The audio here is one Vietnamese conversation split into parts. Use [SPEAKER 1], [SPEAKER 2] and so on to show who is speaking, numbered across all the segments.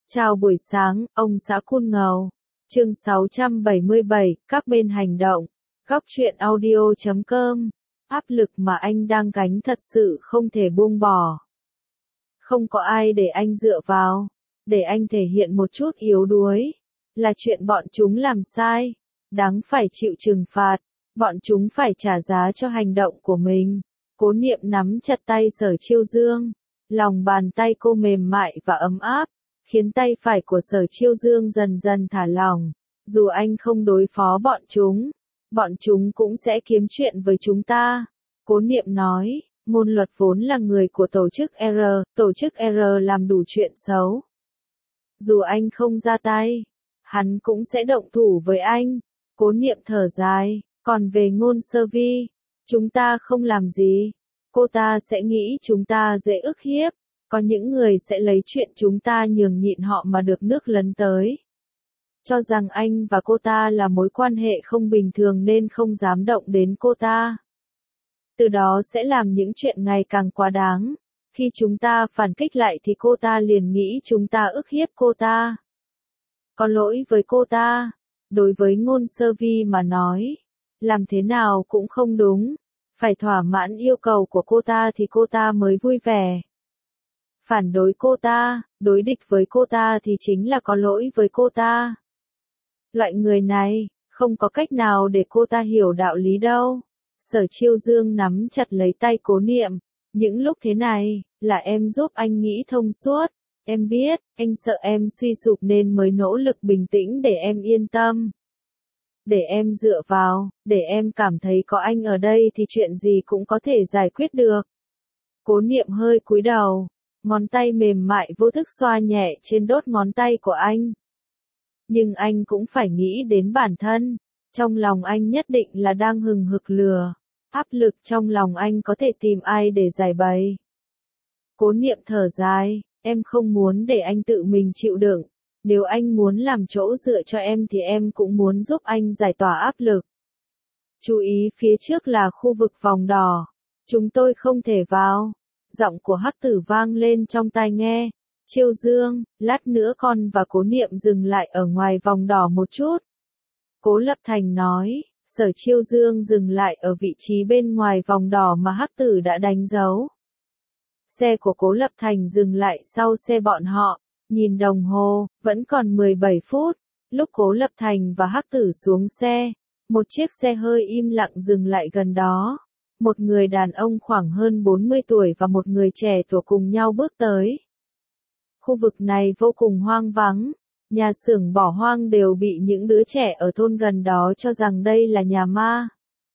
[SPEAKER 1] Chào buổi sáng, ông xã Cool Ngầu. Chương 677, các bên hành động. Góc truyện audio.com. Áp lực mà anh đang gánh thật sự không thể buông bỏ. Không có ai để anh dựa vào, để anh thể hiện một chút yếu đuối. Là chuyện bọn chúng làm sai, đáng phải chịu trừng phạt, bọn chúng phải trả giá cho hành động của mình. Cố Niệm nắm chặt tay Sở Chiêu Dương, lòng bàn tay cô mềm mại và ấm áp, khiến tay phải của Sở Chiêu Dương dần dần thả lỏng. Dù anh không đối phó bọn chúng cũng sẽ kiếm chuyện với chúng ta. Cố Niệm nói, Ngôn Luật vốn là người của tổ chức R làm đủ chuyện xấu. Dù anh không ra tay, hắn cũng sẽ động thủ với anh. Cố Niệm thở dài, còn về Ngôn Sơ Vi, chúng ta không làm gì. Cô ta sẽ nghĩ chúng ta dễ ức hiếp. Có những người sẽ lấy chuyện chúng ta nhường nhịn họ mà được nước lấn tới. Cho rằng anh và cô ta là mối quan hệ không bình thường nên không dám động đến cô ta. Từ đó sẽ làm những chuyện ngày càng quá đáng. Khi chúng ta phản kích lại thì cô ta liền nghĩ chúng ta ức hiếp cô ta. Có lỗi với cô ta. Đối với Ngôn Sơ Vi mà nói, làm thế nào cũng không đúng. Phải thỏa mãn yêu cầu của cô ta thì cô ta mới vui vẻ. Phản đối cô ta, đối địch với cô ta thì chính là có lỗi với cô ta. Loại người này, không có cách nào để cô ta hiểu đạo lý đâu. Sở Chiêu Dương nắm chặt lấy tay Cố Niệm. Những lúc thế này, là em giúp anh nghĩ thông suốt. Em biết, anh sợ em suy sụp nên mới nỗ lực bình tĩnh để em yên tâm. Để em dựa vào, để em cảm thấy có anh ở đây thì chuyện gì cũng có thể giải quyết được. Cố Niệm hơi cúi đầu. Ngón tay mềm mại vô thức xoa nhẹ trên đốt ngón tay của anh. Nhưng anh cũng phải nghĩ đến bản thân. Trong lòng anh nhất định là đang hừng hực lửa. Áp lực trong lòng anh có thể tìm ai để giải bày. Cố Niệm thở dài, em không muốn để anh tự mình chịu đựng. Nếu anh muốn làm chỗ dựa cho em thì em cũng muốn giúp anh giải tỏa áp lực. Chú ý phía trước là khu vực vòng đỏ. Chúng tôi không thể vào. Giọng của Hắc Tử vang lên trong tai nghe. Chiêu Dương, lát nữa con và Cố Niệm dừng lại ở ngoài vòng đỏ một chút. Cố Lập Thành nói, Sở Chiêu Dương dừng lại ở vị trí bên ngoài vòng đỏ mà Hắc Tử đã đánh dấu. Xe của Cố Lập Thành dừng lại sau xe bọn họ, nhìn đồng hồ, vẫn còn 17 phút. Lúc Cố Lập Thành và Hắc Tử xuống xe, một chiếc xe hơi im lặng dừng lại gần đó. Một người đàn ông khoảng hơn 40 tuổi và một người trẻ tuổi cùng nhau bước tới. Khu vực này vô cùng hoang vắng, nhà xưởng bỏ hoang đều bị những đứa trẻ ở thôn gần đó cho rằng đây là nhà ma.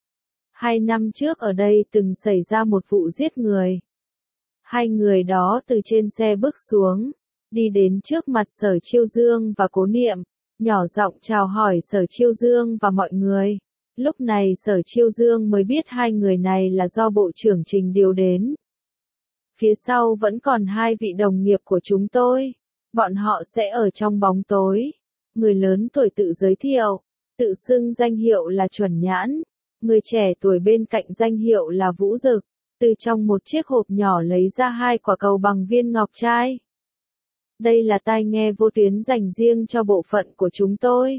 [SPEAKER 1] 2 năm trước ở đây từng xảy ra một vụ giết người. Hai người đó từ trên xe bước xuống, đi đến trước mặt Sở Chiêu Dương và Cố Niệm, nhỏ giọng chào hỏi Sở Chiêu Dương và mọi người. Lúc này Sở Chiêu Dương mới biết hai người này là do Bộ trưởng Trình điều đến. Phía sau vẫn còn hai vị đồng nghiệp của chúng tôi. Bọn họ sẽ ở trong bóng tối. Người lớn tuổi tự giới thiệu, tự xưng danh hiệu là Chuẩn Nhãn. Người trẻ tuổi bên cạnh danh hiệu là Vũ Dực. Từ trong một chiếc hộp nhỏ lấy ra 2 quả cầu bằng viên ngọc trai. Đây là tai nghe vô tuyến dành riêng cho bộ phận của chúng tôi.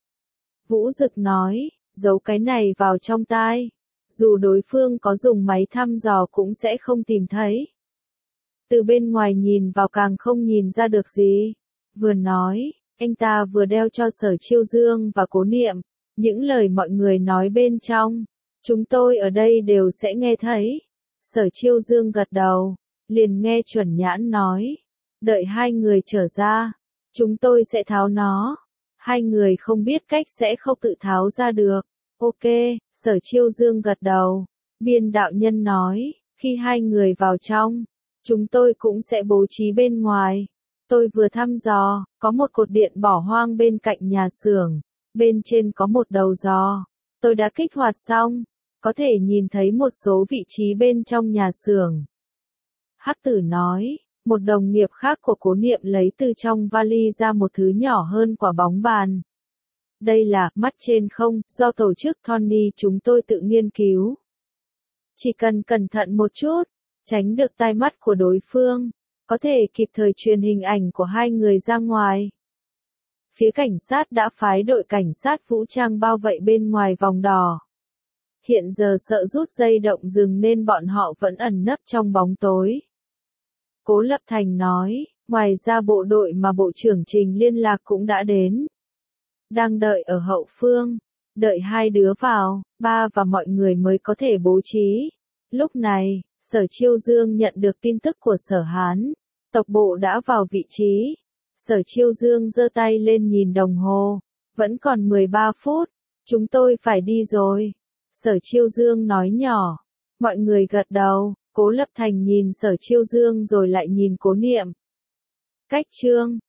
[SPEAKER 1] Vũ Dực nói. Giấu cái này vào trong tai. Dù đối phương có dùng máy thăm dò cũng sẽ không tìm thấy. Từ bên ngoài nhìn vào càng không nhìn ra được gì. Vừa nói, anh ta vừa đeo cho Sở Chiêu Dương và Cố Niệm. Những lời mọi người nói bên trong, chúng tôi ở đây đều sẽ nghe thấy. Sở Chiêu Dương gật đầu, liền nghe Chuẩn Nhãn nói. Đợi hai người trở ra, chúng tôi sẽ tháo nó. Hai người không biết cách sẽ không tự tháo ra được. Ok, Sở Chiêu Dương gật đầu. Biên đạo nhân nói, khi hai người vào trong, chúng tôi cũng sẽ bố trí bên ngoài. Tôi vừa thăm dò, có một cột điện bỏ hoang bên cạnh nhà xưởng. Bên trên có một đầu giò. Tôi đã kích hoạt xong. Có thể nhìn thấy một số vị trí bên trong nhà xưởng. Hắc Tử nói. Một đồng nghiệp khác của Cố Niệm lấy từ trong vali ra một thứ nhỏ hơn quả bóng bàn. Đây là mắt trên không, do tổ chức Tony chúng tôi tự nghiên cứu. Chỉ cần cẩn thận một chút, tránh được tai mắt của đối phương, có thể kịp thời truyền hình ảnh của hai người ra ngoài. Phía cảnh sát đã phái đội cảnh sát vũ trang bao vây bên ngoài vòng đỏ. Hiện giờ sợ rút dây động rừng nên bọn họ vẫn ẩn nấp trong bóng tối. Cố Lập Thành nói, ngoài ra bộ đội mà Bộ trưởng Trình liên lạc cũng đã đến. Đang đợi ở hậu phương, đợi hai đứa vào, ba và mọi người mới có thể bố trí. Lúc này, Sở Chiêu Dương nhận được tin tức của Sở Hán. Tộc bộ đã vào vị trí. Sở Chiêu Dương giơ tay lên nhìn đồng hồ. Vẫn còn 13 phút. Chúng tôi phải đi rồi. Sở Chiêu Dương nói nhỏ. Mọi người gật đầu. Cố Lập Thành nhìn Sở Chiêu Dương rồi lại nhìn Cố Niệm. Cách chương